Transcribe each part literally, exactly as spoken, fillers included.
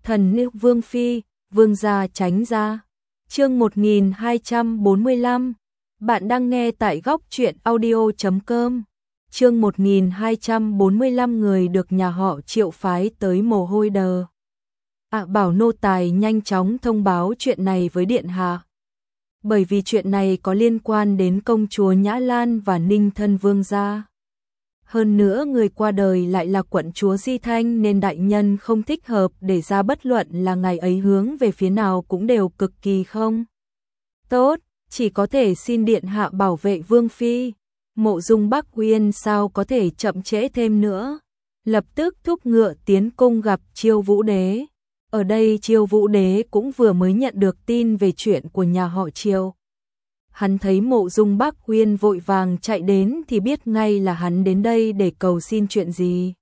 Thần nữ Vương Phi, Vương gia tránh ra. Chương một nghìn hai trăm bốn mươi lăm. Bạn đang nghe tại góc truyện audio chấm com. Chương một nghìn hai trăm bốn mươi lăm người được nhà họ Triệu phái tới Mồ Hôi Đờ. À, bảo nô tài nhanh chóng thông báo chuyện này với điện hạ. Bởi vì chuyện này có liên quan đến công chúa Nhã Lan và Ninh thân vương gia. Hơn nữa người qua đời lại là quận chúa Di Thanh nên đại nhân không thích hợp để ra bất luận là ngày ấy hướng về phía nào cũng đều cực kỳ không tốt, chỉ có thể xin điện hạ bảo vệ Vương Phi. Mộ Dung Bắc Uyên sao có thể chậm trễ thêm nữa, lập tức thúc ngựa tiến cung gặp Chiêu Vũ Đế. Ở đây Chiêu Vũ Đế cũng vừa mới nhận được tin về chuyện của nhà họ Chiêu. Hắn thấy Mộ Dung Bắc Uyên vội vàng chạy đến thì biết ngay là hắn đến đây để cầu xin chuyện gì.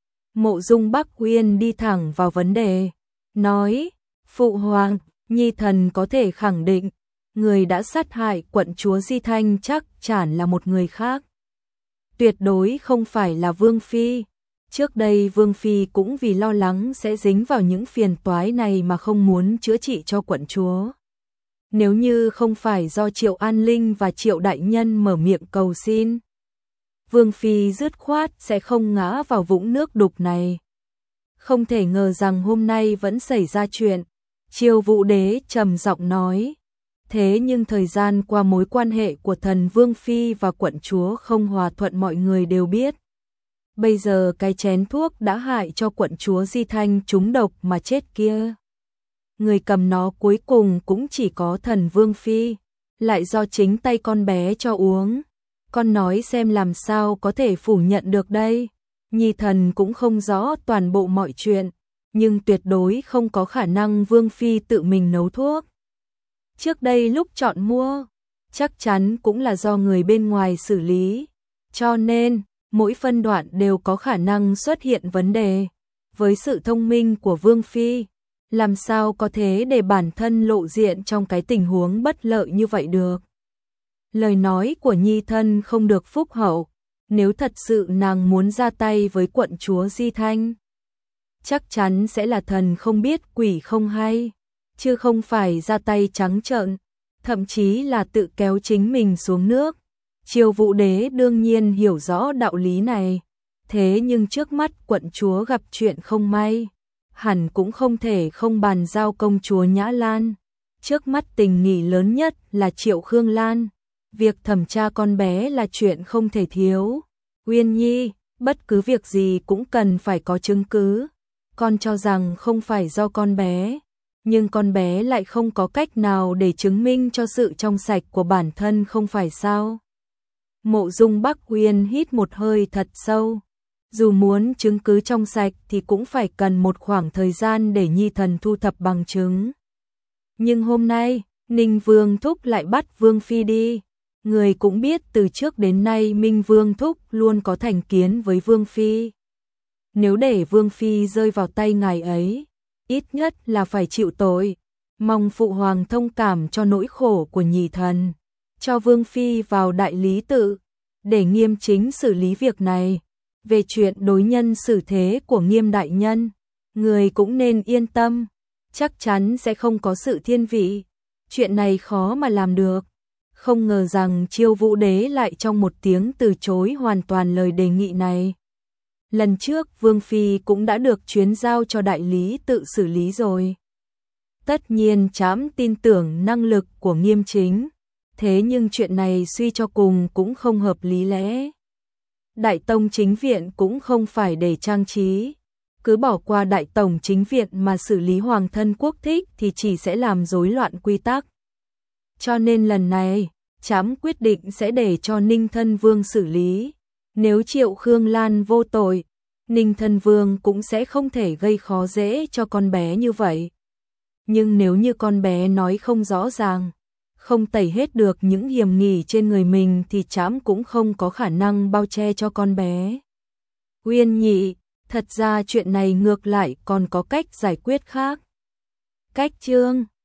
Mộ Dung Bắc Uyên đi thẳng vào vấn đề, nói: Phụ hoàng, nhi thần có thể khẳng định, người đã sát hại quận chúa Di Thanh chắc chắn là một người khác. Tuyệt đối không phải là Vương Phi. Trước đây Vương Phi cũng vì lo lắng sẽ dính vào những phiền toái này mà không muốn chữa trị cho quận chúa. Nếu như không phải do Triệu An Linh và Triệu Đại Nhân mở miệng cầu xin, Vương Phi dứt khoát sẽ không ngã vào vũng nước đục này. Không thể ngờ rằng hôm nay vẫn xảy ra chuyện. Chiêu Vũ Đế trầm giọng nói: Thế nhưng thời gian qua mối quan hệ của thần Vương Phi và quận chúa không hòa thuận mọi người đều biết. Bây giờ cái chén thuốc đã hại cho quận chúa Di Thanh trúng độc mà chết kia, người cầm nó cuối cùng cũng chỉ có thần Vương Phi, lại do chính tay con bé cho uống. Con nói xem làm sao có thể phủ nhận được đây. Nhi thần cũng không rõ toàn bộ mọi chuyện, nhưng tuyệt đối không có khả năng Vương Phi tự mình nấu thuốc. Trước đây lúc chọn mua, chắc chắn cũng là do người bên ngoài xử lý, cho nên mỗi phân đoạn đều có khả năng xuất hiện vấn đề. Với sự thông minh của Vương Phi, làm sao có thể để bản thân lộ diện trong cái tình huống bất lợi như vậy được. Lời nói của nhi thân không được phúc hậu, nếu thật sự nàng muốn ra tay với quận chúa Di Thanh, chắc chắn sẽ là thần không biết quỷ không hay, chứ không phải ra tay trắng trợn, thậm chí là tự kéo chính mình xuống nước. Chiêu Vũ Đế đương nhiên hiểu rõ đạo lý này, thế nhưng trước mắt quận chúa gặp chuyện không may, hẳn cũng không thể không bàn giao công chúa Nhã Lan. Trước mắt tình nghỉ lớn nhất là Triệu Khương Lan, việc thẩm tra con bé là chuyện không thể thiếu. Uyên Nhi, bất cứ việc gì cũng cần phải có chứng cứ. Con cho rằng không phải do con bé, nhưng con bé lại không có cách nào để chứng minh cho sự trong sạch của bản thân không phải sao? Mộ Dung Bắc Uyên hít một hơi thật sâu. Dù muốn chứng cứ trong sạch thì cũng phải cần một khoảng thời gian để nhi thần thu thập bằng chứng. Nhưng hôm nay, Ninh Vương Thúc lại bắt Vương Phi đi. Người cũng biết từ trước đến nay Minh Vương Thúc luôn có thành kiến với Vương Phi. Nếu để Vương Phi rơi vào tay ngài ấy, ít nhất là phải chịu tội. Mong Phụ Hoàng thông cảm cho nỗi khổ của nhị thần, cho Vương Phi vào đại lý tự, để nghiêm chính xử lý việc này. Về chuyện đối nhân xử thế của Nghiêm đại nhân, người cũng nên yên tâm, chắc chắn sẽ không có sự thiên vị. Chuyện này khó mà làm được. Không ngờ rằng Chiêu Vũ Đế lại trong một tiếng từ chối hoàn toàn lời đề nghị này. Lần trước Vương Phi cũng đã được chuyến giao cho đại lý tự xử lý rồi. Tất nhiên trẫm tin tưởng năng lực của Nghiêm chính, thế nhưng chuyện này suy cho cùng cũng không hợp lý lẽ. Đại tông chính viện cũng không phải để trang trí, cứ bỏ qua đại tổng chính viện mà xử lý hoàng thân quốc thích thì chỉ sẽ làm rối loạn quy tắc. Cho nên lần này, trẫm quyết định sẽ để cho Ninh thân vương xử lý. Nếu Triệu Khương Lan vô tội, Ninh thân vương cũng sẽ không thể gây khó dễ cho con bé như vậy. Nhưng nếu như con bé nói không rõ ràng, không tẩy hết được những hiểm nghi trên người mình thì trẫm cũng không có khả năng bao che cho con bé. Uyên Nhị, thật ra chuyện này ngược lại còn có cách giải quyết khác. Cách chương